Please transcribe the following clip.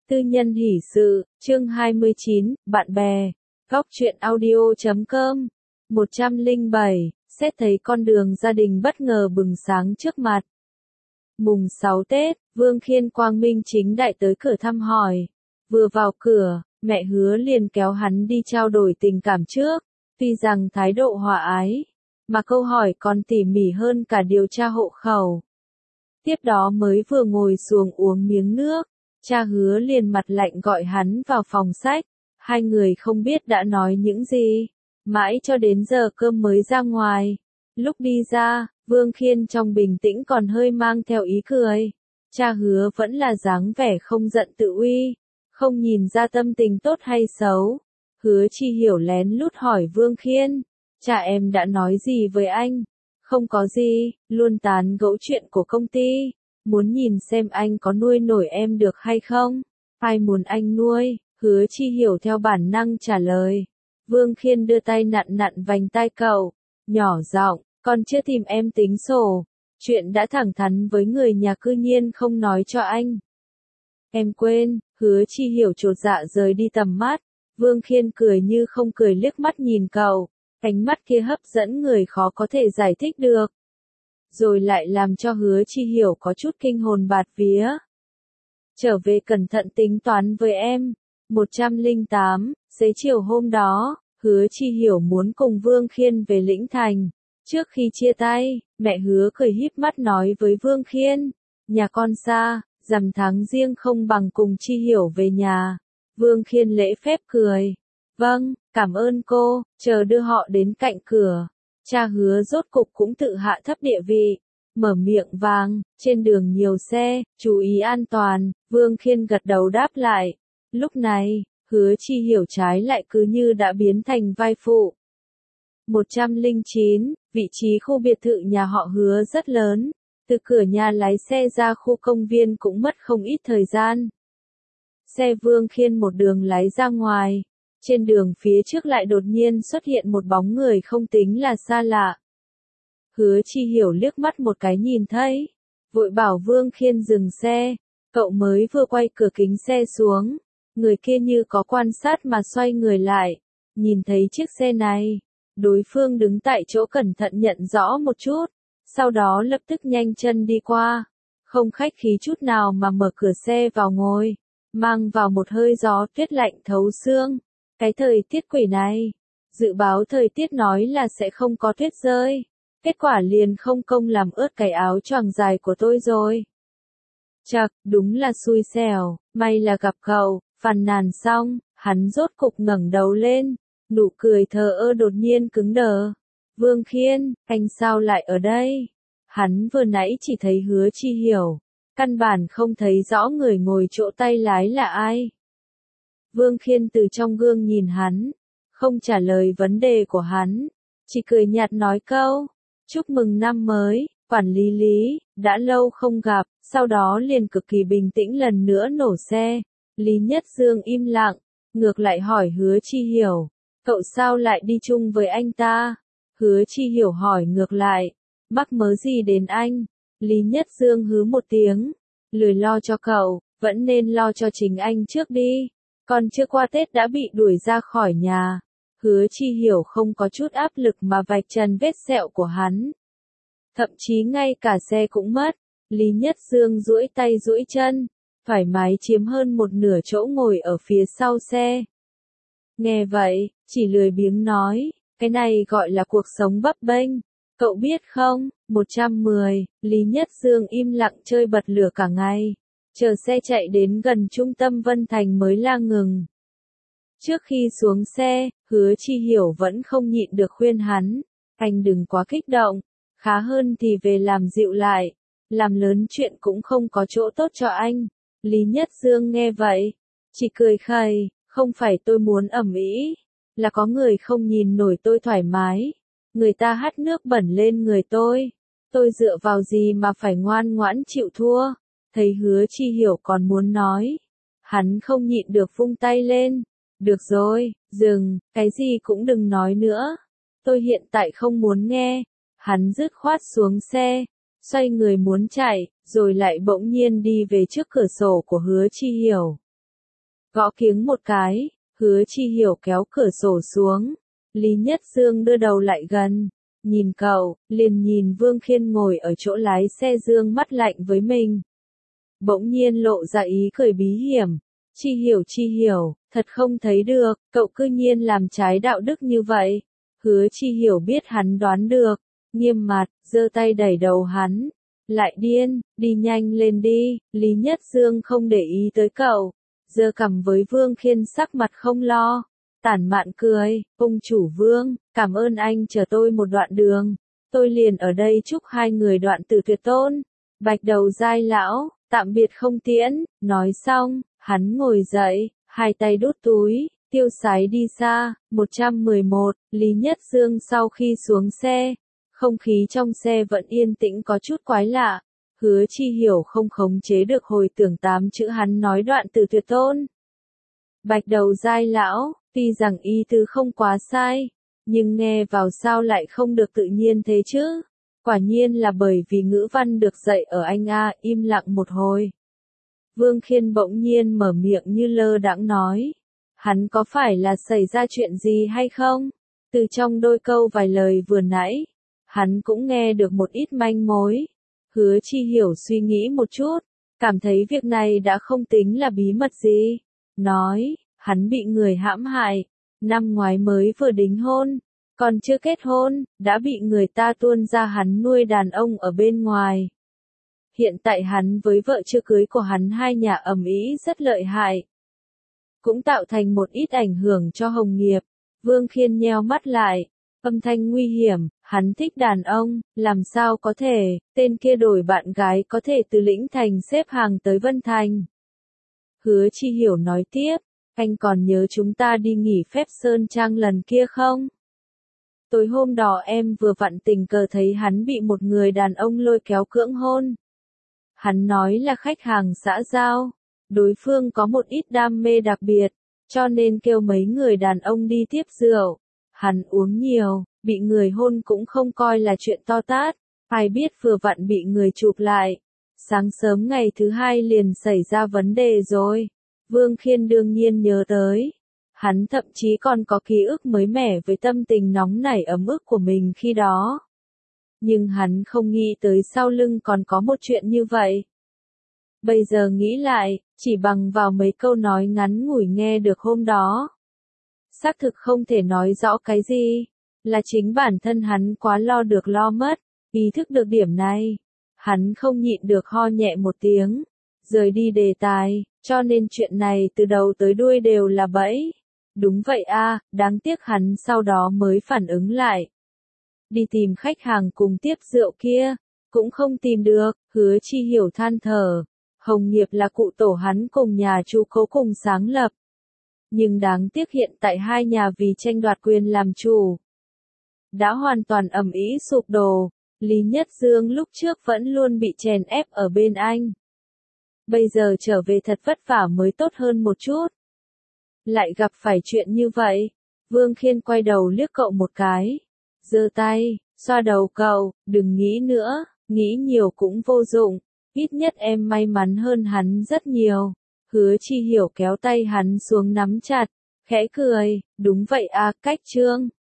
Tư nhân hỷ sự, chương 29, bạn bè, góc truyện audio.com, 107, xét thấy con đường gia đình bất ngờ bừng sáng trước mặt. Mùng 6 Tết, Vương Khiên quang minh chính đại tới cửa thăm hỏi. Vừa vào cửa, mẹ Hứa liền kéo hắn đi trao đổi tình cảm trước, tuy rằng thái độ hòa ái, mà câu hỏi còn tỉ mỉ hơn cả điều tra hộ khẩu. Tiếp đó mới vừa ngồi xuống uống miếng nước, cha Hứa liền mặt lạnh gọi hắn vào phòng sách, hai người không biết đã nói những gì, mãi cho đến giờ cơm mới ra ngoài. Lúc đi ra, Vương Khiên trong bình tĩnh còn hơi mang theo ý cười, cha Hứa vẫn là dáng vẻ không giận tự uy, không nhìn ra tâm tình tốt hay xấu. Hứa Chi Hiểu lén lút hỏi Vương Khiên, cha em đã nói gì với anh? Không có gì, luôn tán gẫu chuyện của công ty, muốn nhìn xem anh có nuôi nổi em được hay không? Ai muốn anh nuôi? Hứa Chi Hiểu theo bản năng trả lời. Vương Khiên đưa tay nặn nặn vành tai cậu, nhỏ giọng, con chưa tìm em tính sổ, chuyện đã thẳng thắn với người nhà cư nhiên không nói cho anh. Em quên. Hứa Chi Hiểu chột dạ rời đi tầm mắt. Vương Khiên cười như không cười liếc mắt nhìn cậu, ánh mắt kia hấp dẫn người khó có thể giải thích được. Rồi lại làm cho Hứa Chi Hiểu có chút kinh hồn bạt vía. Trở về cẩn thận tính toán với em. 108, xế chiều hôm đó, Hứa Chi Hiểu muốn cùng Vương Khiên về Lĩnh Thành. Trước khi chia tay, mẹ Hứa cười híp mắt nói với Vương Khiên, nhà con xa, rằm tháng riêng không bằng cùng Chi Hiểu về nhà. Vương Khiên lễ phép cười. Vâng, cảm ơn cô, chờ đưa họ đến cạnh cửa. Cha Hứa rốt cục cũng tự hạ thấp địa vị, mở miệng vàng, trên đường nhiều xe, chú ý an toàn. Vương Khiên gật đầu đáp lại. Lúc này, Hứa Chi Hiểu trái lại cứ như đã biến thành vai phụ. 109, vị trí khu biệt thự nhà họ Hứa rất lớn, từ cửa nhà lái xe ra khu công viên cũng mất không ít thời gian. Xe Vương Khiên một đường lái ra ngoài, trên đường phía trước lại đột nhiên xuất hiện một bóng người không tính là xa lạ. Hứa Chi Hiểu liếc mắt một cái nhìn thấy, vội bảo Vương Khiên dừng xe, cậu mới vừa quay cửa kính xe xuống, người kia như có quan sát mà xoay người lại, nhìn thấy chiếc xe này, đối phương đứng tại chỗ cẩn thận nhận rõ một chút, sau đó lập tức nhanh chân đi qua, không khách khí chút nào mà mở cửa xe vào ngồi, mang vào một hơi gió tuyết lạnh thấu xương. Cái thời tiết quỷ này, dự báo thời tiết nói là sẽ không có tuyết rơi, kết quả liền không công làm ướt cái áo choàng dài của tôi rồi. Chậc, đúng là xui xẻo, may là gặp cậu. Phàn nàn xong, hắn rốt cục ngẩng đầu lên, nụ cười thờ ơ đột nhiên cứng đờ. Vương Khiên, anh sao lại ở đây? Hắn vừa nãy chỉ thấy Hứa Chi Hiểu, căn bản không thấy rõ người ngồi chỗ tay lái là ai. Vương Khiên từ trong gương nhìn hắn, không trả lời vấn đề của hắn, chỉ cười nhạt nói câu, chúc mừng năm mới, quản lý Lý, đã lâu không gặp, sau đó liền cực kỳ bình tĩnh lần nữa nổ xe. Lý Nhất Dương im lặng, ngược lại hỏi Hứa Chi Hiểu, cậu sao lại đi chung với anh ta? Hứa Chi Hiểu hỏi ngược lại, mắc mớ gì đến anh? Lý Nhất Dương hứ một tiếng, lười lo cho cậu, vẫn nên lo cho chính anh trước đi. Còn chưa qua Tết đã bị đuổi ra khỏi nhà. Hứa Chi Hiểu không có chút áp lực mà vạch trần vết sẹo của hắn. Thậm chí ngay cả xe cũng mất. Lý Nhất Dương duỗi tay duỗi chân, thoải mái chiếm hơn một nửa chỗ ngồi ở phía sau xe. Nghe vậy, chỉ lười biếng nói, cái này gọi là cuộc sống bấp bênh, cậu biết không? 110, Lý Nhất Dương im lặng chơi bật lửa cả ngày, chờ xe chạy đến gần trung tâm Vân Thành mới la ngừng. Trước khi xuống xe, Hứa Chi Hiểu vẫn không nhịn được khuyên hắn, anh đừng quá kích động, khá hơn thì về làm dịu lại, làm lớn chuyện cũng không có chỗ tốt cho anh. Lý Nhất Dương nghe vậy, chỉ cười khẩy, không phải tôi muốn ầm ĩ, là có người không nhìn nổi tôi thoải mái, người ta hắt nước bẩn lên người tôi dựa vào gì mà phải ngoan ngoãn chịu thua. Thấy Hứa Chi Hiểu còn muốn nói, hắn không nhịn được vung tay lên, được rồi, dừng, cái gì cũng đừng nói nữa, tôi hiện tại không muốn nghe. Hắn dứt khoát xuống xe, xoay người muốn chạy, rồi lại bỗng nhiên đi về trước cửa sổ của Hứa Chi Hiểu. Gõ kiếng một cái, Hứa Chi Hiểu kéo cửa sổ xuống. Lý Nhất Dương đưa đầu lại gần, nhìn cậu, liền nhìn Vương Khiên ngồi ở chỗ lái xe dương mắt lạnh với mình. Bỗng nhiên lộ ra ý cười bí hiểm. Chi hiểu, thật không thấy được, cậu cư nhiên làm trái đạo đức như vậy. Hứa Chi Hiểu biết hắn đoán được, nghiêm mặt, giơ tay đẩy đầu hắn. Lại điên, đi nhanh lên đi. Lý Nhất Dương không để ý tới cậu, giơ cằm với Vương Khiên sắc mặt không lo. Tản mạn cười, ông chủ Vương, cảm ơn anh chờ tôi một đoạn đường. Tôi liền ở đây chúc hai người đoạn tử tuyệt tôn. Bạch đầu giai lão, tạm biệt không tiễn. Nói xong, hắn ngồi dậy, hai tay đút túi, tiêu sái đi xa. 111, Lý Nhất Dương sau khi xuống xe, không khí trong xe vẫn yên tĩnh có chút quái lạ. Hứa Chi Hiểu không khống chế được hồi tưởng 8 chữ hắn nói đoạn từ tuyệt tôn. Bạch đầu giai lão, tuy rằng ý tứ không quá sai, nhưng nghe vào sao lại không được tự nhiên thế chứ? Quả nhiên là bởi vì ngữ văn được dạy ở Anh A. Im lặng một hồi. Vương Khiên bỗng nhiên mở miệng như lơ đãng nói. Hắn có phải là xảy ra chuyện gì hay không? Từ trong đôi câu vài lời vừa nãy, hắn cũng nghe được một ít manh mối. Hứa Chi Hiểu suy nghĩ một chút, cảm thấy việc này đã không tính là bí mật gì. Nói, hắn bị người hãm hại, năm ngoái mới vừa đính hôn, còn chưa kết hôn, đã bị người ta tuôn ra hắn nuôi đàn ông ở bên ngoài. Hiện tại hắn với vợ chưa cưới của hắn hai nhà ầm ĩ rất lợi hại, cũng tạo thành một ít ảnh hưởng cho Hồng Nghiệp. Vương Khiên nheo mắt lại, âm thanh nguy hiểm, hắn thích đàn ông, làm sao có thể, tên kia đổi bạn gái có thể từ Lĩnh Thành xếp hàng tới Vân Thành. Hứa Chi Hiểu nói tiếp, anh còn nhớ chúng ta đi nghỉ phép Sơn Trang lần kia không? Tối hôm đó em vừa vặn tình cờ thấy hắn bị một người đàn ông lôi kéo cưỡng hôn. Hắn nói là khách hàng xã giao, đối phương có một ít đam mê đặc biệt, cho nên kêu mấy người đàn ông đi tiếp rượu. Hắn uống nhiều, bị người hôn cũng không coi là chuyện to tát, ai biết vừa vặn bị người chụp lại. Sáng sớm ngày thứ hai liền xảy ra vấn đề rồi. Vương Khiên đương nhiên nhớ tới. Hắn thậm chí còn có ký ức mới mẻ với tâm tình nóng nảy ấm ức của mình khi đó. Nhưng hắn không nghĩ tới sau lưng còn có một chuyện như vậy. Bây giờ nghĩ lại, chỉ bằng vào mấy câu nói ngắn ngủi nghe được hôm đó, xác thực không thể nói rõ cái gì, là chính bản thân hắn quá lo được lo mất, ý thức được điểm này. Hắn không nhịn được ho nhẹ một tiếng, rời đi đề tài, cho nên chuyện này từ đầu tới đuôi đều là bẫy. Đúng vậy a, đáng tiếc hắn sau đó mới phản ứng lại. Đi tìm khách hàng cùng tiếp rượu kia, cũng không tìm được. Hứa Chi Hiểu than thở, Hồng Nghiệp là cụ tổ hắn cùng nhà chú Cố cùng sáng lập. Nhưng đáng tiếc hiện tại hai nhà vì tranh đoạt quyền làm chủ, đã hoàn toàn ầm ĩ sụp đổ. Lý Nhất Dương lúc trước vẫn luôn bị chèn ép ở bên anh. Bây giờ trở về thật vất vả mới tốt hơn một chút. Lại gặp phải chuyện như vậy. Vương Khiên quay đầu liếc cậu một cái, giơ tay, xoa đầu cậu, đừng nghĩ nữa, nghĩ nhiều cũng vô dụng, ít nhất em may mắn hơn hắn rất nhiều. Hứa Chi Hiểu kéo tay hắn xuống nắm chặt, khẽ cười, đúng vậy a, cách Trương